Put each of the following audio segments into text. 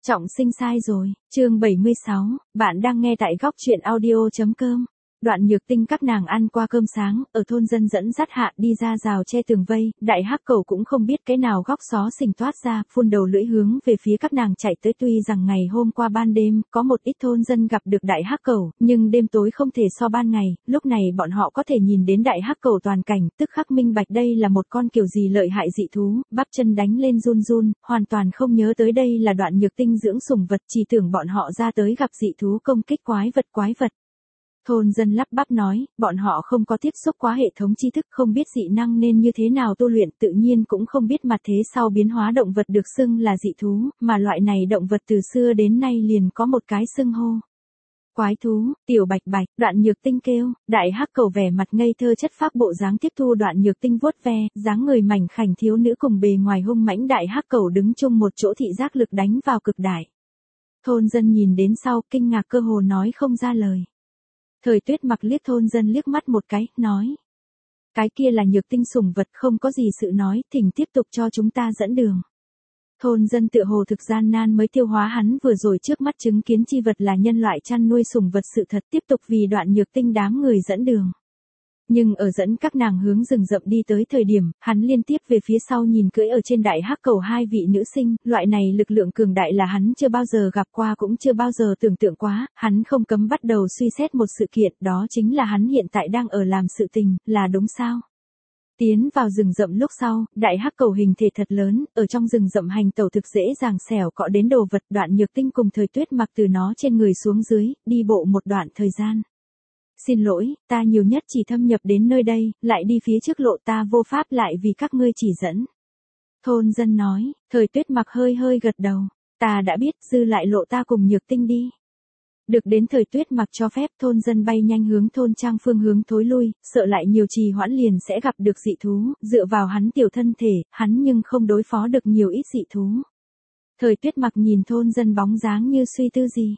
Trọng sinh sai rồi, chương 76, bạn đang nghe tại góc truyện audio.com. Đoạn Nhược Tinh các nàng ăn qua cơm sáng, ở thôn dân dẫn dắt hạ đi ra rào che tường vây, đại hắc cẩu cũng không biết cái nào góc xó xỉnh toát ra, phun đầu lưỡi hướng về phía các nàng chạy tới. Tuy rằng ngày hôm qua ban đêm, có một ít thôn dân gặp được đại hắc cẩu, nhưng đêm tối không thể so ban ngày, lúc này bọn họ có thể nhìn đến đại hắc cẩu toàn cảnh, tức khắc minh bạch đây là một con kiểu gì lợi hại dị thú, bắp chân đánh lên run run, hoàn toàn không nhớ tới đây là Đoạn Nhược Tinh dưỡng sủng vật, chỉ tưởng bọn họ ra tới gặp dị thú công kích quái vật. Thôn dân lắp bắp nói, bọn họ không có tiếp xúc quá hệ thống tri thức, không biết dị năng nên như thế nào tu luyện, tự nhiên cũng không biết mặt thế sau biến hóa động vật được xưng là dị thú, mà loại này động vật từ xưa đến nay liền có một cái xưng hô. Quái thú, tiểu bạch bạch, Đoạn Nhược Tinh kêu, đại hắc cẩu vẻ mặt ngây thơ chất phác bộ dáng tiếp thu Đoạn Nhược Tinh vuốt ve, dáng người mảnh khảnh thiếu nữ cùng bề ngoài hung mãnh đại hắc cẩu đứng chung một chỗ, thị giác lực đánh vào cực đại. Thôn dân nhìn đến sau, kinh ngạc cơ hồ nói không ra lời. Thời Tuyết mặc liếc thôn dân liếc mắt một cái, nói. Cái kia là Nhược Tinh sủng vật, không có gì sự nói, thỉnh tiếp tục cho chúng ta dẫn đường. Thôn dân tựa hồ thực gian nan mới tiêu hóa hắn vừa rồi trước mắt chứng kiến chi vật là nhân loại chăn nuôi sủng vật sự thật, tiếp tục vì Đoạn Nhược Tinh đám người dẫn đường. Nhưng ở dẫn các nàng hướng rừng rậm đi tới thời điểm, hắn liên tiếp về phía sau nhìn cưỡi ở trên đại hắc cẩu hai vị nữ sinh, loại này lực lượng cường đại là hắn chưa bao giờ gặp qua cũng chưa bao giờ tưởng tượng quá, hắn không cấm bắt đầu suy xét một sự kiện, đó chính là hắn hiện tại đang ở làm sự tình, là đúng sao? Tiến vào rừng rậm lúc sau, đại hắc cẩu hình thể thật lớn, ở trong rừng rậm hành tẩu thực dễ dàng xẻo cọ đến đồ vật. Đoạn Nhược Tinh cùng Thời Tuyết mặc từ nó trên người xuống dưới, đi bộ một đoạn thời gian. Xin lỗi, ta nhiều nhất chỉ thâm nhập đến nơi đây, lại đi phía trước lộ ta vô pháp lại vì các ngươi chỉ dẫn. Thôn dân nói, Thời Tuyết mặc hơi gật đầu, ta đã biết, dư lại lộ ta cùng Nhược Tinh đi. Được đến Thời Tuyết mặc cho phép, thôn dân bay nhanh hướng thôn trang phương hướng thối lui, sợ lại nhiều trì hoãn liền sẽ gặp được dị thú, dựa vào hắn tiểu thân thể, hắn nhưng không đối phó được nhiều ít dị thú. Thời Tuyết mặc nhìn thôn dân bóng dáng như suy tư gì.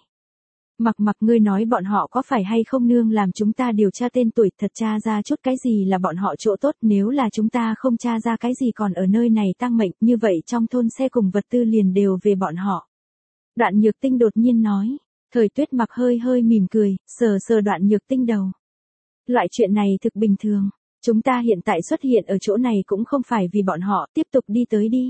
Mặc ngươi nói bọn họ có phải hay không nương làm chúng ta điều tra tên tuổi, thật tra ra chút cái gì là bọn họ chỗ tốt, nếu là chúng ta không tra ra cái gì còn ở nơi này tăng mệnh, như vậy trong thôn xe cùng vật tư liền đều về bọn họ. Đoạn Nhược Tinh đột nhiên nói. Thời Tuyết mặc hơi mỉm cười, sờ Đoạn Nhược Tinh đầu. Loại chuyện này thực bình thường, chúng ta hiện tại xuất hiện ở chỗ này cũng không phải vì bọn họ, tiếp tục đi tới đi.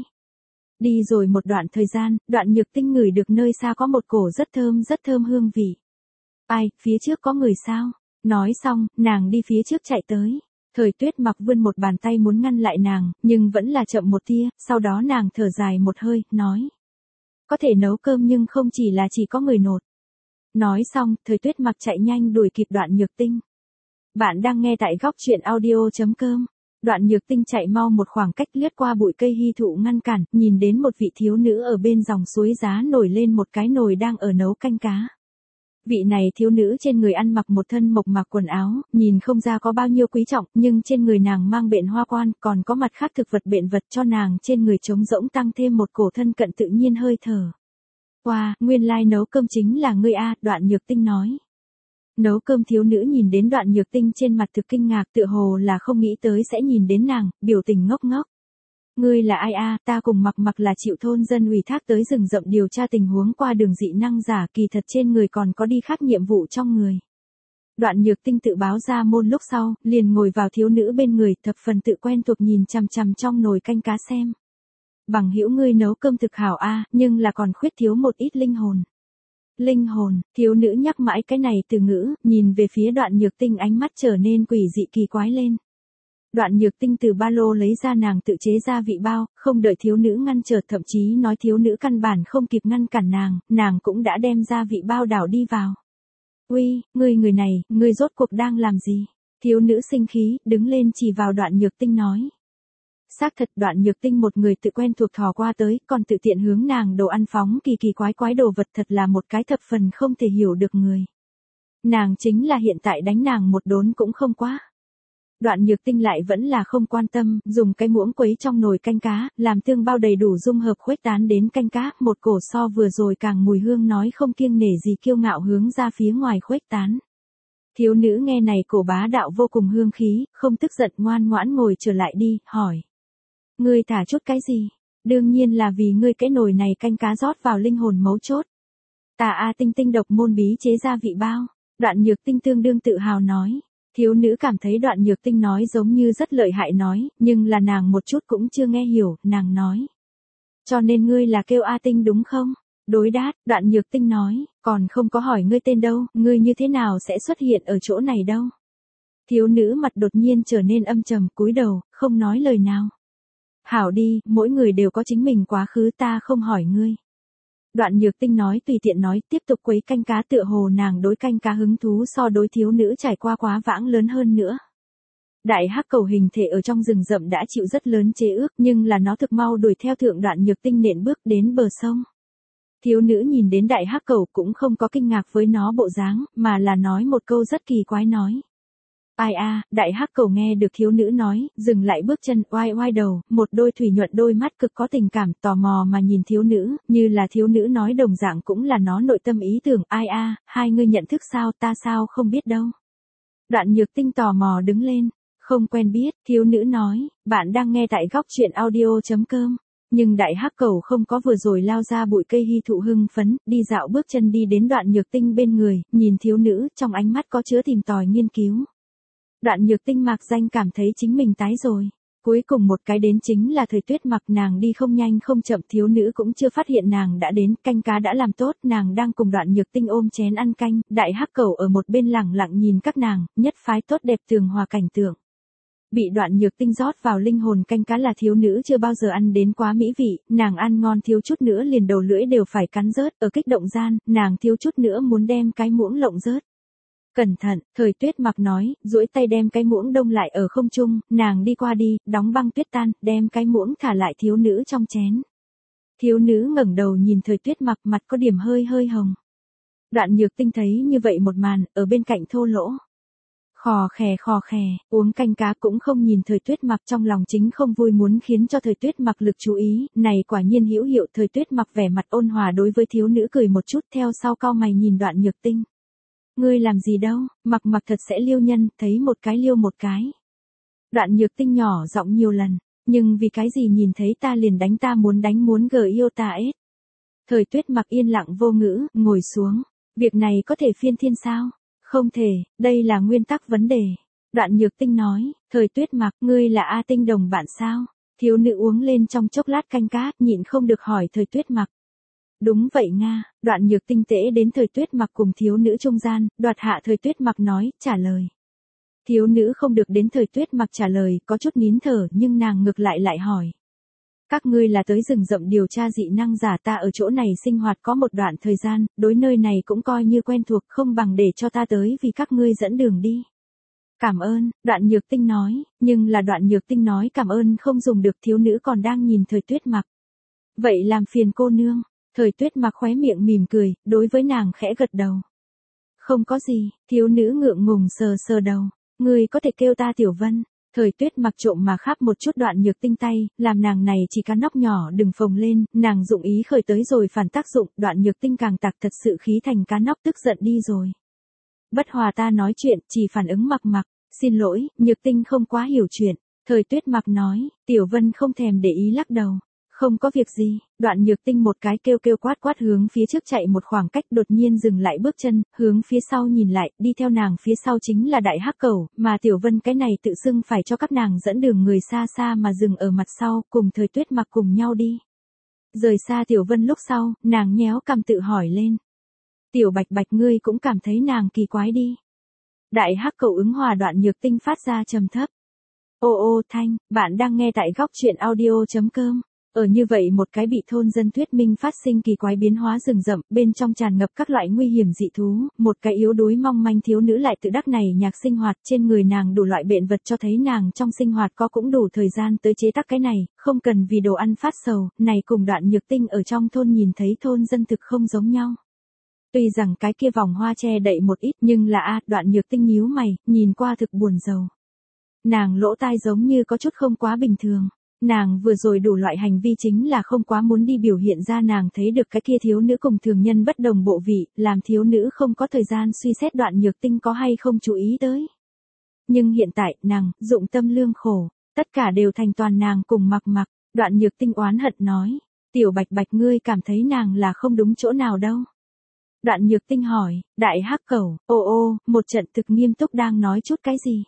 Đi rồi một đoạn thời gian, Đoạn Nhược Tinh ngửi được nơi xa có một cổ rất thơm hương vị. Ai, phía trước có người sao? Nói xong, nàng đi phía trước chạy tới. Thời Tuyết mặc vươn một bàn tay muốn ngăn lại nàng, nhưng vẫn là chậm một tia, sau đó nàng thở dài một hơi, nói. Có thể nấu cơm nhưng không chỉ có người nột. Nói xong, Thời Tuyết mặc chạy nhanh đuổi kịp Đoạn Nhược Tinh. Bạn đang nghe tại góc truyện audio.com. Đoạn Nhược Tinh chạy mau một khoảng cách lướt qua bụi cây hy thụ ngăn cản, nhìn đến một vị thiếu nữ ở bên dòng suối giá nổi lên một cái nồi đang ở nấu canh cá. Vị này thiếu nữ trên người ăn mặc một thân mộc mạc quần áo, nhìn không ra có bao nhiêu quý trọng, nhưng trên người nàng mang bện hoa quan, còn có mặt khác thực vật bện vật cho nàng trên người trống rỗng tăng thêm một cổ thân cận tự nhiên hơi thở. Wow, nguyên lai nấu cơm chính là ngươi a, Đoạn Nhược Tinh nói. Nấu cơm thiếu nữ nhìn đến Đoạn Nhược Tinh trên mặt thực kinh ngạc, tựa hồ là không nghĩ tới sẽ nhìn đến nàng, biểu tình ngốc. Ngươi là ai a? Ta cùng mặc là chịu thôn dân ủy thác tới rừng rậm điều tra tình huống qua đường dị năng giả, kỳ thật trên người còn có đi khác nhiệm vụ trong người. Đoạn Nhược Tinh tự báo ra môn lúc sau, liền ngồi vào thiếu nữ bên người, thập phần tự quen thuộc nhìn chằm trong nồi canh cá xem. Bằng hữu ngươi nấu cơm thực hảo a, nhưng là còn khuyết thiếu một ít linh hồn. Linh hồn, thiếu nữ nhắc mãi cái này từ ngữ, nhìn về phía Đoạn Nhược Tinh ánh mắt trở nên quỷ dị kỳ quái lên. Đoạn Nhược Tinh từ ba lô lấy ra nàng tự chế gia vị bao, không đợi thiếu nữ ngăn trở, thậm chí nói thiếu nữ căn bản không kịp ngăn cản nàng cũng đã đem gia vị bao đảo đi vào. Uy, người này, ngươi rốt cuộc đang làm gì? Thiếu nữ sinh khí, đứng lên chỉ vào Đoạn Nhược Tinh nói. Xác thật, Đoạn Nhược Tinh một người tự quen thuộc thò qua tới, còn tự tiện hướng nàng đồ ăn phóng kỳ quái đồ vật, thật là một cái thập phần không thể hiểu được người. Nàng chính là hiện tại đánh nàng một đốn cũng không quá. Đoạn Nhược Tinh lại vẫn là không quan tâm, dùng cái muỗng quấy trong nồi canh cá, làm tương bao đầy đủ dung hợp khuếch tán đến canh cá, một cổ so vừa rồi càng mùi hương nói không kiêng nể gì kiêu ngạo hướng ra phía ngoài khuếch tán. Thiếu nữ nghe này cổ bá đạo vô cùng hương khí, không tức giận ngoan ngoãn ngồi trở lại đi, hỏi. Ngươi thả chút cái gì? Đương nhiên là vì ngươi cái nồi này canh cá rót vào linh hồn mấu chốt. Ta A Tinh tinh độc môn bí chế gia vị bao. Đoạn Nhược Tinh tương đương tự hào nói. Thiếu nữ cảm thấy Đoạn Nhược Tinh nói giống như rất lợi hại nói, nhưng là nàng một chút cũng chưa nghe hiểu, nàng nói. Cho nên ngươi là kêu A Tinh đúng không? Đối đáp, Đoạn Nhược Tinh nói, còn không có hỏi ngươi tên đâu, ngươi như thế nào sẽ xuất hiện ở chỗ này đâu. Thiếu nữ mặt đột nhiên trở nên âm trầm, cúi đầu, không nói lời nào. Hảo đi, mỗi người đều có chính mình quá khứ, ta không hỏi ngươi. Đoạn Nhược Tinh nói tùy tiện nói, tiếp tục quấy canh cá, tựa hồ nàng đối canh cá hứng thú so đối thiếu nữ trải qua quá vãng lớn hơn nữa. Đại hắc cầu hình thể ở trong rừng rậm đã chịu rất lớn chế ước, nhưng là nó thực mau đuổi theo thượng Đoạn Nhược Tinh nện bước đến bờ sông. Thiếu nữ nhìn đến đại hắc cầu cũng không có kinh ngạc với nó bộ dáng, mà là nói một câu rất kỳ quái nói. Ai a, đại hắc cầu nghe được thiếu nữ nói, dừng lại bước chân, oai oai đầu, một đôi thủy nhuận đôi mắt cực có tình cảm, tò mò mà nhìn thiếu nữ, như là thiếu nữ nói đồng dạng cũng là nó nội tâm ý tưởng, ai a, hai ngươi nhận thức sao, ta sao không biết đâu. Đoạn Nhược Tinh tò mò đứng lên, không quen biết, thiếu nữ nói, bạn đang nghe tại góc truyện audio.com. Nhưng đại hắc cầu không có vừa rồi lao ra bụi cây hy thụ hưng phấn, đi dạo bước chân đi đến Đoạn Nhược Tinh bên người, nhìn thiếu nữ, trong ánh mắt có chứa tìm tòi nghiên cứu. Đoạn Nhược Tinh mạc danh cảm thấy chính mình tái rồi. Cuối cùng một cái đến chính là Thời Tuyết Mặc, nàng đi không nhanh không chậm, thiếu nữ cũng chưa phát hiện nàng đã đến, canh cá đã làm tốt, nàng đang cùng Đoạn Nhược Tinh ôm chén ăn canh, đại hắc cầu ở một bên lẳng lặng nhìn các nàng, nhất phái tốt đẹp tường hòa cảnh tượng. Bị Đoạn Nhược Tinh rót vào linh hồn canh cá là thiếu nữ chưa bao giờ ăn đến quá mỹ vị, nàng ăn ngon thiếu chút nữa liền đầu lưỡi đều phải cắn rớt, ở kích động gian, nàng thiếu chút nữa muốn đem cái muỗng lộng rớt. Cẩn thận, Thời Tuyết Mặc nói, duỗi tay đem cái muỗng đông lại ở không trung, nàng đi qua đi, đóng băng tuyết tan, đem cái muỗng thả lại thiếu nữ trong chén. Thiếu nữ ngẩng đầu nhìn Thời Tuyết Mặc, mặt có điểm hơi hơi hồng. Đoạn Nhược Tinh thấy như vậy một màn, ở bên cạnh thô lỗ. Khò khè, uống canh cá cũng không nhìn Thời Tuyết Mặc, trong lòng chính không vui muốn khiến cho Thời Tuyết Mặc lực chú ý, này quả nhiên hữu hiệu. Thời Tuyết Mặc vẻ mặt ôn hòa đối với thiếu nữ cười một chút, theo sau cau mày nhìn Đoạn Nhược Tinh. Ngươi làm gì đâu, mặc thật sẽ liêu nhân, thấy một cái liêu một cái. Đoạn Nhược Tinh nhỏ giọng nhiều lần, nhưng vì cái gì nhìn thấy ta liền đánh, ta muốn đánh muốn gờ yêu ta ết. Thời Tuyết Mặc yên lặng vô ngữ, ngồi xuống, việc này có thể phiên thiên sao? Không thể, đây là nguyên tắc vấn đề. Đoạn Nhược Tinh nói, Thời Tuyết Mặc, ngươi là A Tinh đồng bạn sao? Thiếu nữ uống lên trong chốc lát canh cá, nhịn không được hỏi Thời Tuyết Mặc. Đúng vậy Nga, Đoạn Nhược Tinh tễ đến Thời Tuyết Mặc cùng thiếu nữ trung gian, đoạt hạ Thời Tuyết Mặc nói, trả lời. Thiếu nữ không được đến Thời Tuyết Mặc trả lời, có chút nín thở, nhưng nàng ngược lại hỏi. Các ngươi là tới rừng rậm điều tra dị năng giả, ta ở chỗ này sinh hoạt có một đoạn thời gian, đối nơi này cũng coi như quen thuộc, không bằng để cho ta tới vì các ngươi dẫn đường đi. Cảm ơn, Đoạn Nhược Tinh nói, nhưng là Đoạn Nhược Tinh nói cảm ơn không dùng được, thiếu nữ còn đang nhìn Thời Tuyết Mặc. Vậy làm phiền cô nương. Thời Tuyết Mặc khóe miệng mỉm cười, đối với nàng khẽ gật đầu. Không có gì, thiếu nữ ngượng ngùng sờ đầu, ngươi có thể kêu ta Tiểu Vân. Thời Tuyết Mặc trộm mà khắp một chút Đoạn Nhược Tinh tay, làm nàng này chỉ cá nóc nhỏ đừng phồng lên, nàng dụng ý khởi tới rồi phản tác dụng, Đoạn Nhược Tinh càng tặc thật sự khí thành cá nóc, tức giận đi rồi. Bất hòa ta nói chuyện, chỉ phản ứng Mặc, xin lỗi, Nhược Tinh không quá hiểu chuyện. Thời Tuyết Mặc nói, Tiểu Vân không thèm để ý lắc đầu. Không có việc gì, Đoạn Nhược Tinh một cái kêu quát hướng phía trước chạy một khoảng cách, đột nhiên dừng lại bước chân, hướng phía sau nhìn lại, đi theo nàng phía sau chính là đại hắc cầu, mà Tiểu Vân cái này tự xưng phải cho các nàng dẫn đường người xa xa mà dừng ở mặt sau, cùng Thời Tuyết Mặc cùng nhau đi. Rời xa Tiểu Vân lúc sau, nàng nhéo cằm tự hỏi lên. Tiểu Bạch Bạch, ngươi cũng cảm thấy nàng kỳ quái đi. Đại hắc cầu ứng hòa. Đoạn Nhược Tinh phát ra trầm thấp. Ô thanh, bạn đang nghe tại góc truyện audio.com. Ở như vậy một cái bị thôn dân thuyết minh phát sinh kỳ quái biến hóa rừng rậm, bên trong tràn ngập các loại nguy hiểm dị thú, một cái yếu đuối mong manh thiếu nữ lại tự đắc này nhạc sinh hoạt, trên người nàng đủ loại bệnh vật cho thấy nàng trong sinh hoạt có cũng đủ thời gian tới chế tác cái này, không cần vì đồ ăn phát sầu, này cùng Đoạn Nhược Tinh ở trong thôn nhìn thấy thôn dân thực không giống nhau. Tuy rằng cái kia vòng hoa che đậy một ít, nhưng là Đoạn Nhược Tinh nhíu mày, nhìn qua thực buồn rầu. Nàng lỗ tai giống như có chút không quá bình thường. Nàng vừa rồi đủ loại hành vi chính là không quá muốn đi biểu hiện ra nàng thấy được cái kia thiếu nữ cùng thường nhân bất đồng bộ vị, làm thiếu nữ không có thời gian suy xét Đoạn Nhược Tinh có hay không chú ý tới. Nhưng hiện tại, nàng, dụng tâm lương khổ, tất cả đều thành toàn nàng cùng Mặc. Đoạn Nhược Tinh oán hận nói, Tiểu Bạch Bạch ngươi cảm thấy nàng là không đúng chỗ nào đâu. Đoạn Nhược Tinh hỏi, đại hắc cẩu, ô, một trận thực nghiêm túc đang nói chút cái gì?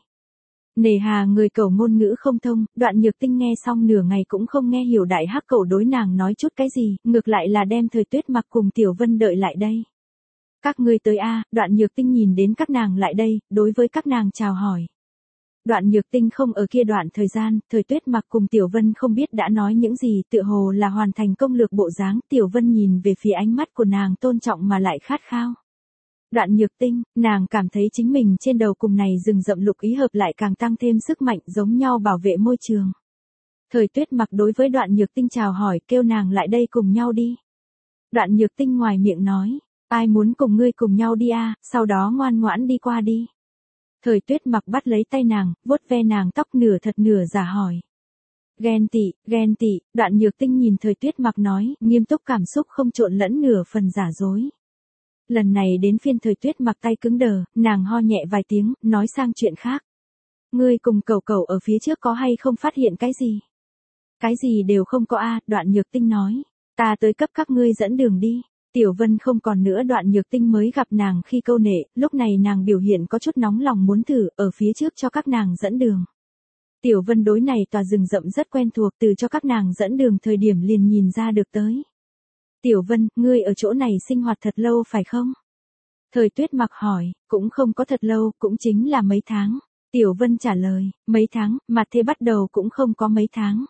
Nề hà người cẩu ngôn ngữ không thông, Đoạn Nhược Tinh nghe xong nửa ngày cũng không nghe hiểu đại hắc cẩu đối nàng nói chút cái gì, ngược lại là đem Thời Tuyết Mặc cùng Tiểu Vân đợi lại đây. Các ngươi tới a, Đoạn Nhược Tinh nhìn đến các nàng lại đây, đối với các nàng chào hỏi. Đoạn Nhược Tinh không ở kia đoạn thời gian, Thời Tuyết Mặc cùng Tiểu Vân không biết đã nói những gì, tựa hồ là hoàn thành công lược bộ dáng, Tiểu Vân nhìn về phía ánh mắt của nàng tôn trọng mà lại khát khao. Đoạn Nhược Tinh, nàng cảm thấy chính mình trên đầu cùng này rừng rậm lục ý hợp lại càng tăng thêm sức mạnh giống nhau bảo vệ môi trường. Thời Tuyết Mặc đối với Đoạn Nhược Tinh chào hỏi kêu nàng lại đây cùng nhau đi. Đoạn Nhược Tinh ngoài miệng nói, ai muốn cùng ngươi cùng nhau đi a, sau đó ngoan ngoãn đi qua đi. Thời Tuyết Mặc bắt lấy tay nàng, vuốt ve nàng tóc nửa thật nửa giả hỏi. Ghen tị, Đoạn Nhược Tinh nhìn Thời Tuyết Mặc nói, nghiêm túc cảm xúc không trộn lẫn nửa phần giả dối. Lần này đến phiên Thời Tuyết Mặc tay cứng đờ, nàng ho nhẹ vài tiếng, nói sang chuyện khác. Ngươi cùng cẩu cẩu ở phía trước có hay không phát hiện cái gì? Cái gì đều không có a, Đoạn Nhược Tinh nói. Ta tới cấp các ngươi dẫn đường đi. Tiểu Vân không còn nữa, Đoạn Nhược Tinh mới gặp nàng khi câu nệ, lúc này nàng biểu hiện có chút nóng lòng muốn thử, ở phía trước cho các nàng dẫn đường. Tiểu Vân đối này tòa rừng rậm rất quen thuộc, từ cho các nàng dẫn đường thời điểm liền nhìn ra được tới. Tiểu Vân, ngươi ở chỗ này sinh hoạt thật lâu phải không? Thời Tuyết Mặc hỏi, cũng không có thật lâu, cũng chính là mấy tháng. Tiểu Vân trả lời, mấy tháng, mặt thế bắt đầu cũng không có mấy tháng.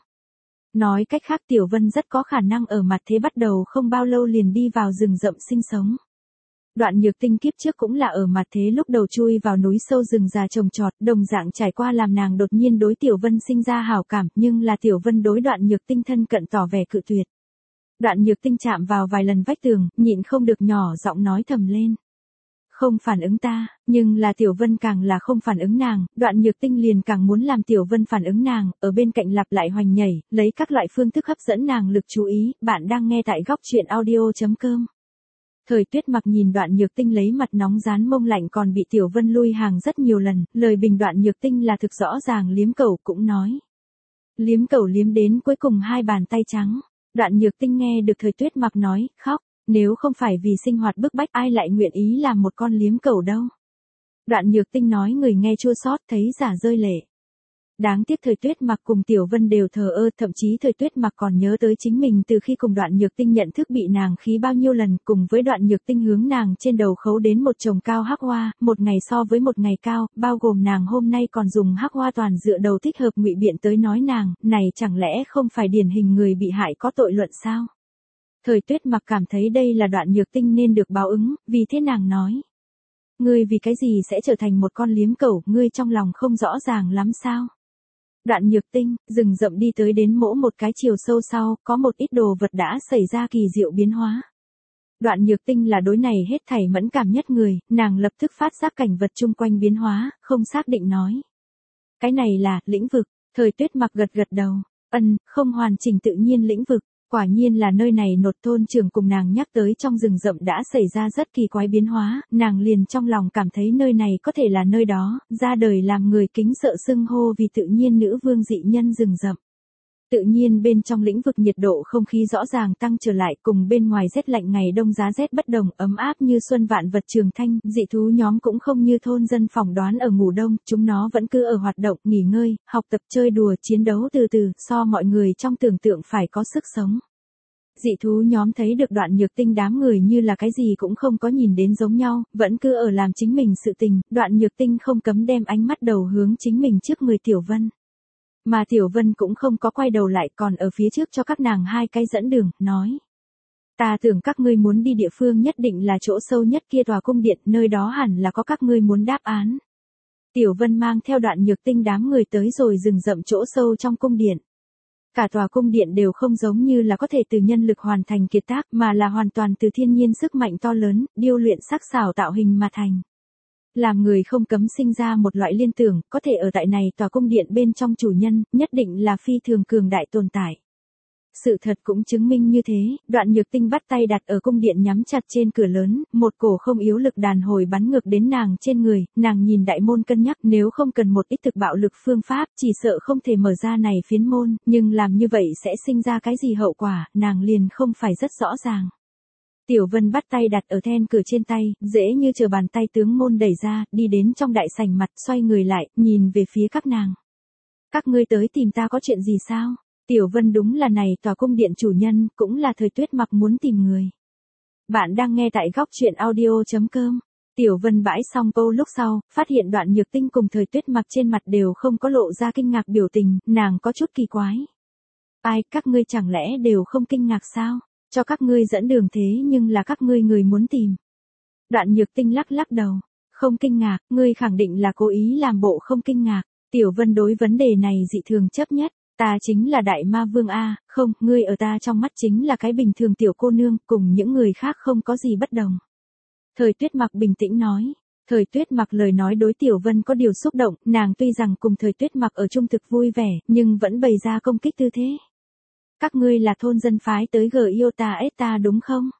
Nói cách khác Tiểu Vân rất có khả năng ở mặt thế bắt đầu không bao lâu liền đi vào rừng rậm sinh sống. Đoạn Nhược Tinh kiếp trước cũng là ở mặt thế lúc đầu chui vào núi sâu rừng già trồng trọt, đồng dạng trải qua làm nàng đột nhiên đối Tiểu Vân sinh ra hảo cảm, nhưng là Tiểu Vân đối Đoạn Nhược Tinh thân cận tỏ vẻ cự tuyệt. Đoạn Nhược Tinh chạm vào vài lần vách tường, nhịn không được nhỏ giọng nói thầm lên. Không phản ứng ta, nhưng là Tiểu Vân càng là không phản ứng nàng, Đoạn Nhược Tinh liền càng muốn làm Tiểu Vân phản ứng nàng, ở bên cạnh lặp lại hoành nhảy, lấy các loại phương thức hấp dẫn nàng lực chú ý, bạn đang nghe tại góc truyện audio.com. Thời Tuyết Mặc nhìn Đoạn Nhược Tinh lấy mặt nóng rán mông lạnh còn bị Tiểu Vân lui hàng rất nhiều lần, lời bình Đoạn Nhược Tinh là thực rõ ràng, liếm cẩu cũng nói. Liếm cẩu liếm đến cuối cùng hai bàn tay trắng. Đoạn Nhược Tinh nghe được Thời Tuyết Mặc nói, khóc, nếu không phải vì sinh hoạt bức bách ai lại nguyện ý làm một con liếm cẩu đâu. Đoạn Nhược Tinh nói người nghe chua xót thấy giả rơi lệ. Đáng tiếc Thời Tuyết Mặc cùng Tiểu Vân đều thờ ơ, thậm chí Thời Tuyết Mặc còn nhớ tới chính mình từ khi cùng Đoạn Nhược Tinh nhận thức bị nàng khí bao nhiêu lần, cùng với Đoạn Nhược Tinh hướng nàng trên đầu khấu đến một chồng cao hắc hoa, một ngày so với một ngày cao, bao gồm nàng hôm nay còn dùng hắc hoa toàn dựa đầu thích hợp ngụy biện tới nói nàng, này chẳng lẽ không phải điển hình người bị hại có tội luận sao? Thời Tuyết Mặc cảm thấy đây là Đoạn Nhược Tinh nên được báo ứng, vì thế nàng nói. Ngươi vì cái gì sẽ trở thành một con liếm cẩu, ngươi trong lòng không rõ ràng lắm sao? Đoạn Nhược Tinh, rừng rậm đi tới đến mỗi một cái chiều sâu sau, có một ít đồ vật đã xảy ra kỳ diệu biến hóa. Đoạn Nhược Tinh là đối này hết thảy mẫn cảm nhất người, nàng lập tức phát giác cảnh vật chung quanh biến hóa, không xác định nói. Cái này là, lĩnh vực, Thời Tuyết Mặc gật gật đầu, không hoàn chỉnh tự nhiên lĩnh vực. Quả nhiên là nơi này, nột thôn trưởng cùng nàng nhắc tới trong rừng rậm đã xảy ra rất kỳ quái biến hóa, nàng liền trong lòng cảm thấy nơi này có thể là nơi đó, ra đời làm người kính sợ xưng hô vì tự nhiên nữ vương dị nhân rừng rậm. Tự nhiên bên trong lĩnh vực nhiệt độ không khí rõ ràng tăng trở lại, cùng bên ngoài rét lạnh ngày đông giá rét bất đồng, ấm áp như xuân vạn vật trường thanh, dị thú nhóm cũng không như thôn dân phỏng đoán ở ngủ đông, chúng nó vẫn cứ ở hoạt động, nghỉ ngơi, học tập, chơi đùa, chiến đấu từ từ, so mọi người trong tưởng tượng phải có sức sống. Dị thú nhóm thấy được Đoạn Nhược Tinh đám người như là cái gì cũng không có nhìn đến giống nhau, vẫn cứ ở làm chính mình sự tình, Đoạn Nhược Tinh không cấm đem ánh mắt đầu hướng chính mình trước người Tiểu Vân. Mà Tiểu Vân cũng không có quay đầu lại, còn ở phía trước cho các nàng hai cái dẫn đường, nói. Ta tưởng các ngươi muốn đi địa phương nhất định là chỗ sâu nhất kia tòa cung điện, nơi đó hẳn là có các ngươi muốn đáp án. Tiểu Vân mang theo Đoạn Nhược Tinh đám người tới rồi rừng rậm chỗ sâu trong cung điện. Cả tòa cung điện đều không giống như là có thể từ nhân lực hoàn thành kiệt tác, mà là hoàn toàn từ thiên nhiên sức mạnh to lớn, điêu luyện sắc sảo tạo hình mà thành. Làm người không cấm sinh ra một loại liên tưởng, có thể ở tại này tòa cung điện bên trong chủ nhân, nhất định là phi thường cường đại tồn tại. Sự thật cũng chứng minh như thế, Đoạn Nhược Tinh bắt tay đặt ở cung điện nhắm chặt trên cửa lớn, một cổ không yếu lực đàn hồi bắn ngược đến nàng trên người, nàng nhìn đại môn cân nhắc nếu không cần một ít thực bạo lực phương pháp, chỉ sợ không thể mở ra này phiến môn, nhưng làm như vậy sẽ sinh ra cái gì hậu quả, nàng liền không phải rất rõ ràng. Tiểu Vân bắt tay đặt ở then cửa trên tay, dễ như chờ bàn tay tướng môn đẩy ra, đi đến trong đại sảnh mặt, xoay người lại, nhìn về phía các nàng. Các ngươi tới tìm ta có chuyện gì sao? Tiểu Vân đúng là này tòa cung điện chủ nhân, cũng là Thời Tuyết Mặc muốn tìm người. Bạn đang nghe tại góc truyện audio.com. Tiểu Vân bãi xong câu lúc sau, phát hiện Đoạn Nhược Tinh cùng Thời Tuyết Mặc trên mặt đều không có lộ ra kinh ngạc biểu tình, nàng có chút kỳ quái. Ai, các ngươi chẳng lẽ đều không kinh ngạc sao? Cho các ngươi dẫn đường thế nhưng là các ngươi người muốn tìm. Đoạn Nhược Tinh lắc lắc đầu. Không kinh ngạc, ngươi khẳng định là cố ý làm bộ không kinh ngạc. Tiểu Vân đối vấn đề này dị thường chấp nhất. Ta chính là đại ma vương A, không, ngươi ở ta trong mắt chính là cái bình thường tiểu cô nương, cùng những người khác không có gì bất đồng. Thời Tuyết Mặc bình tĩnh nói. Thời Tuyết Mặc lời nói đối Tiểu Vân có điều xúc động, nàng tuy rằng cùng Thời Tuyết Mặc ở chung thực vui vẻ, nhưng vẫn bày ra công kích tư thế. Các ngươi là thôn dân phái tới Giota ta đúng không?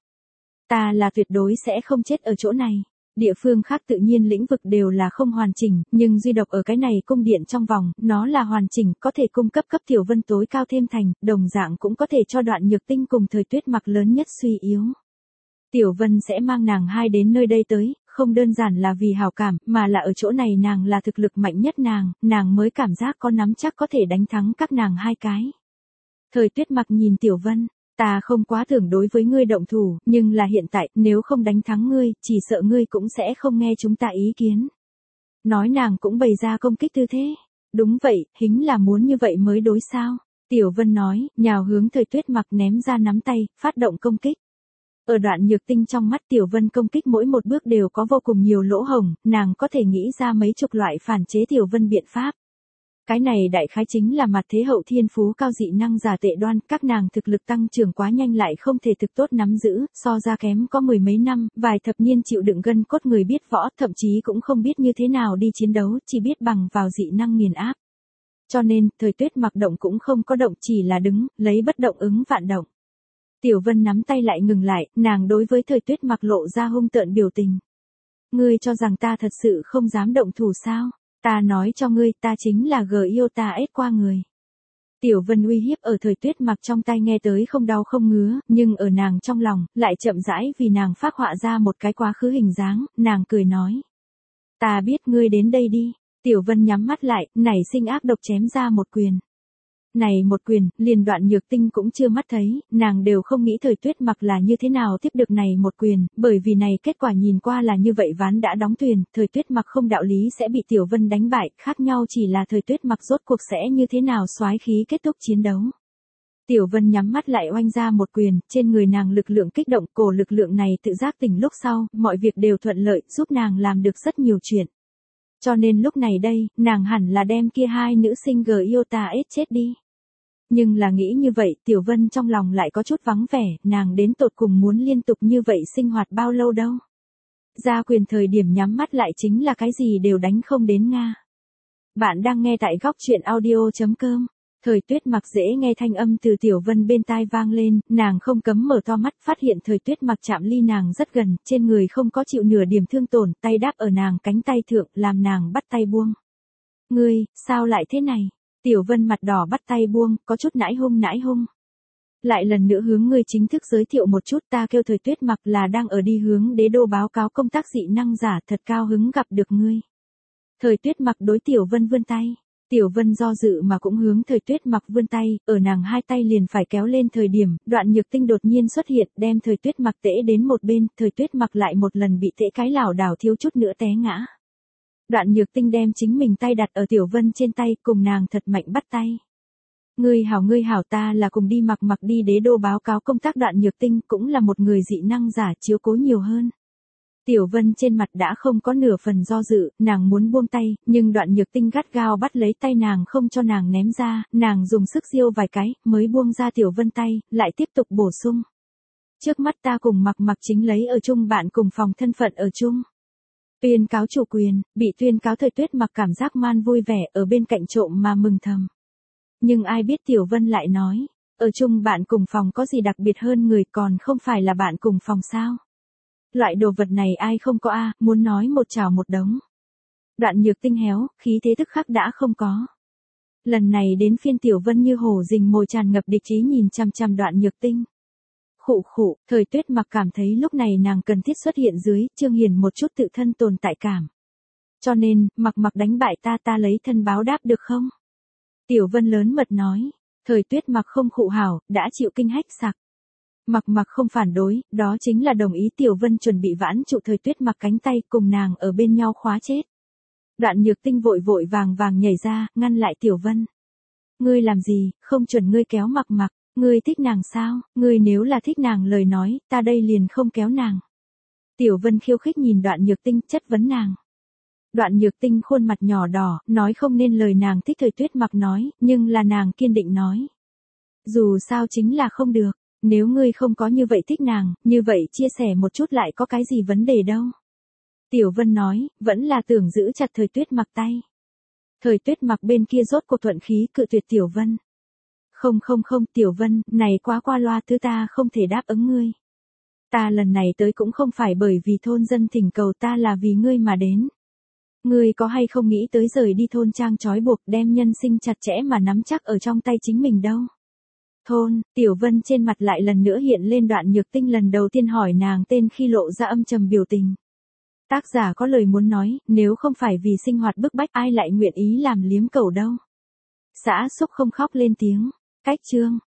Ta là tuyệt đối sẽ không chết ở chỗ này. Địa phương khác tự nhiên lĩnh vực đều là không hoàn chỉnh, nhưng duy độc ở cái này cung điện trong vòng, nó là hoàn chỉnh, có thể cung cấp cấp Tiểu Vân tối cao thêm thành, đồng dạng cũng có thể cho Đoạn Nhược Tinh cùng Thời Tuyết Mặc lớn nhất suy yếu. Tiểu Vân sẽ mang nàng hai đến nơi đây tới, không đơn giản là vì hảo cảm, mà là ở chỗ này nàng là thực lực mạnh nhất nàng mới cảm giác có nắm chắc có thể đánh thắng các nàng hai cái. Thời Tuyết Mặc nhìn Tiểu Vân, ta không quá tưởng đối với ngươi động thủ, nhưng là hiện tại, nếu không đánh thắng ngươi, chỉ sợ ngươi cũng sẽ không nghe chúng ta ý kiến. Nói nàng cũng bày ra công kích tư thế. Đúng vậy, hính là muốn như vậy mới đối sao. Tiểu Vân nói, nhào hướng Thời Tuyết Mặc ném ra nắm tay, phát động công kích. Ở Đoạn Nhược Tinh trong mắt Tiểu Vân công kích mỗi một bước đều có vô cùng nhiều lỗ hổng, nàng có thể nghĩ ra mấy chục loại phản chế Tiểu Vân biện pháp. Cái này đại khái chính là mặt thế hậu thiên phú cao dị năng giả tệ đoan, các nàng thực lực tăng trưởng quá nhanh lại không thể thực tốt nắm giữ, so ra kém có mười mấy năm, vài thập niên chịu đựng gân cốt người biết võ, thậm chí cũng không biết như thế nào đi chiến đấu, chỉ biết bằng vào dị năng nghiền áp. Cho nên, Thời Tuyết Mặc động cũng không có động, chỉ là đứng, lấy bất động ứng vạn động. Tiểu Vân nắm tay lại ngừng lại, nàng đối với Thời Tuyết Mặc lộ ra hung tợn biểu tình. Ngươi cho rằng ta thật sự không dám động thủ sao? Ta nói cho ngươi, ta chính là Giota qua người. Tiểu Vân uy hiếp ở Thời Tuyết Mặc trong tay nghe tới không đau không ngứa, nhưng ở nàng trong lòng, lại chậm rãi vì nàng phác họa ra một cái quá khứ hình dáng, nàng cười nói. Ta biết ngươi đến đây đi. Tiểu Vân nhắm mắt lại, nảy sinh ác độc chém ra một quyền. Này một quyền, liền Đoạn Nhược Tinh cũng chưa mắt thấy, nàng đều không nghĩ Thời Tuyết Mặc là như thế nào tiếp được này một quyền, bởi vì này kết quả nhìn qua là như vậy ván đã đóng thuyền, Thời Tuyết Mặc không đạo lý sẽ bị Tiểu Vân đánh bại, khác nhau chỉ là Thời Tuyết Mặc rốt cuộc sẽ như thế nào soái khí kết thúc chiến đấu. Tiểu Vân nhắm mắt lại oanh ra một quyền, trên người nàng lực lượng kích động, cổ lực lượng này tự giác tỉnh lúc sau, mọi việc đều thuận lợi, giúp nàng làm được rất nhiều chuyện. Cho nên lúc này đây, nàng hẳn là đem kia hai nữ sinh Giota chết đi. Nhưng là nghĩ như vậy, Tiểu Vân trong lòng lại có chút vắng vẻ, nàng đến tột cùng muốn liên tục như vậy sinh hoạt bao lâu đâu. Ra quyền thời điểm nhắm mắt lại chính là cái gì đều đánh không đến Nga. Bạn đang nghe tại góc truyện audio.com. Thời Tuyết Mặc dễ nghe thanh âm từ Tiểu Vân bên tai vang lên, nàng không cấm mở to mắt, phát hiện Thời Tuyết Mặc chạm ly nàng rất gần, trên người không có chịu nửa điểm thương tổn, tay đáp ở nàng cánh tay thượng, làm nàng bắt tay buông. Ngươi, sao lại thế này? Tiểu Vân mặt đỏ bắt tay buông, có chút nãi hung. Lại lần nữa hướng ngươi chính thức giới thiệu một chút, ta kêu Thời Tuyết Mặc là đang ở đi hướng đế đô báo cáo công tác dị năng giả, thật cao hứng gặp được ngươi. Thời Tuyết Mặc đối Tiểu Vân vươn tay. Tiểu Vân do dự mà cũng hướng Thời Tuyết Mặc vươn tay, ở nàng hai tay liền phải kéo lên thời điểm, Đoạn Nhược Tinh đột nhiên xuất hiện, đem Thời Tuyết Mặc tễ đến một bên, Thời Tuyết Mặc lại một lần bị tễ cái lảo đảo thiếu chút nữa té ngã. Đoạn Nhược Tinh đem chính mình tay đặt ở Tiểu Vân trên tay, cùng nàng thật mạnh bắt tay. Ngươi hảo, ta là cùng đi mặc đi đế đô báo cáo công tác. Đoạn Nhược Tinh cũng là một người dị năng giả, chiếu cố nhiều hơn. Tiểu Vân trên mặt đã không có nửa phần do dự, nàng muốn buông tay, nhưng Đoạn Nhược Tinh gắt gao bắt lấy tay nàng không cho nàng ném ra, nàng dùng sức giêu vài cái, mới buông ra Tiểu Vân tay, lại tiếp tục bổ sung. Trước mắt ta cùng mặc chính lấy ở chung bạn cùng phòng thân phận ở chung. Tuyên cáo chủ quyền, bị tuyên cáo Thời Tuyết Mặc cảm giác man vui vẻ ở bên cạnh trộm mà mừng thầm. Nhưng ai biết Tiểu Vân lại nói, Ở chung bạn cùng phòng có gì đặc biệt hơn người còn không phải là bạn cùng phòng sao? Loại đồ vật này ai không có a, muốn nói một trào một đống. Đoạn Nhược Tinh héo, khí thế tức khắc đã không có. Lần này đến phiên Tiểu Vân như hổ rình mồi tràn ngập địch ý nhìn chằm chằm Đoạn Nhược Tinh. Khụ khụ, Thời Tuyết Mặc cảm thấy lúc này nàng cần thiết xuất hiện dưới, Trương Hiền một chút tự thân tồn tại cảm. Cho nên, Mặc đánh bại ta lấy thân báo đáp được không? Tiểu Vân lớn mật nói. Thời Tuyết Mặc không khụ hảo, đã chịu kinh hách sặc. Mặc không phản đối, đó chính là đồng ý. Tiểu Vân chuẩn bị vãn trụ Thời Tuyết Mặc cánh tay cùng nàng ở bên nhau khóa chết. Đoạn Nhược Tinh vội vội vàng nhảy ra, ngăn lại Tiểu Vân. Ngươi làm gì, không chuẩn ngươi kéo Mặc, ngươi thích nàng sao, ngươi nếu là thích nàng lời nói, ta đây liền không kéo nàng. Tiểu Vân khiêu khích nhìn Đoạn Nhược Tinh, chất vấn nàng. Đoạn Nhược Tinh khuôn mặt nhỏ đỏ, nói không nên lời nàng thích Thời Tuyết Mặc nói, nhưng là nàng kiên định nói. Dù sao chính là không được, nếu ngươi không có như vậy thích nàng, như vậy chia sẻ một chút lại có cái gì vấn đề đâu. Tiểu Vân nói, vẫn là tưởng giữ chặt Thời Tuyết Mặc tay. Thời Tuyết Mặc bên kia rốt cuộc thuận khí cự tuyệt Tiểu Vân. Không Tiểu Vân, này quá qua loa, thứ ta không thể đáp ứng ngươi. Ta lần này tới cũng không phải bởi vì thôn dân thỉnh cầu, ta là vì ngươi mà đến. Ngươi có hay không nghĩ tới rời đi thôn trang trói buộc, đem nhân sinh chặt chẽ mà nắm chắc ở trong tay chính mình đâu. Thôn, Tiểu Vân trên mặt lại lần nữa hiện lên Đoạn Nhược Tinh lần đầu tiên hỏi nàng tên khi lộ ra âm trầm biểu tình. Tác giả có lời muốn nói, nếu không phải vì sinh hoạt bức bách ai lại nguyện ý làm liếm cẩu đâu. Xã Xúc không khóc lên tiếng. Cách chương.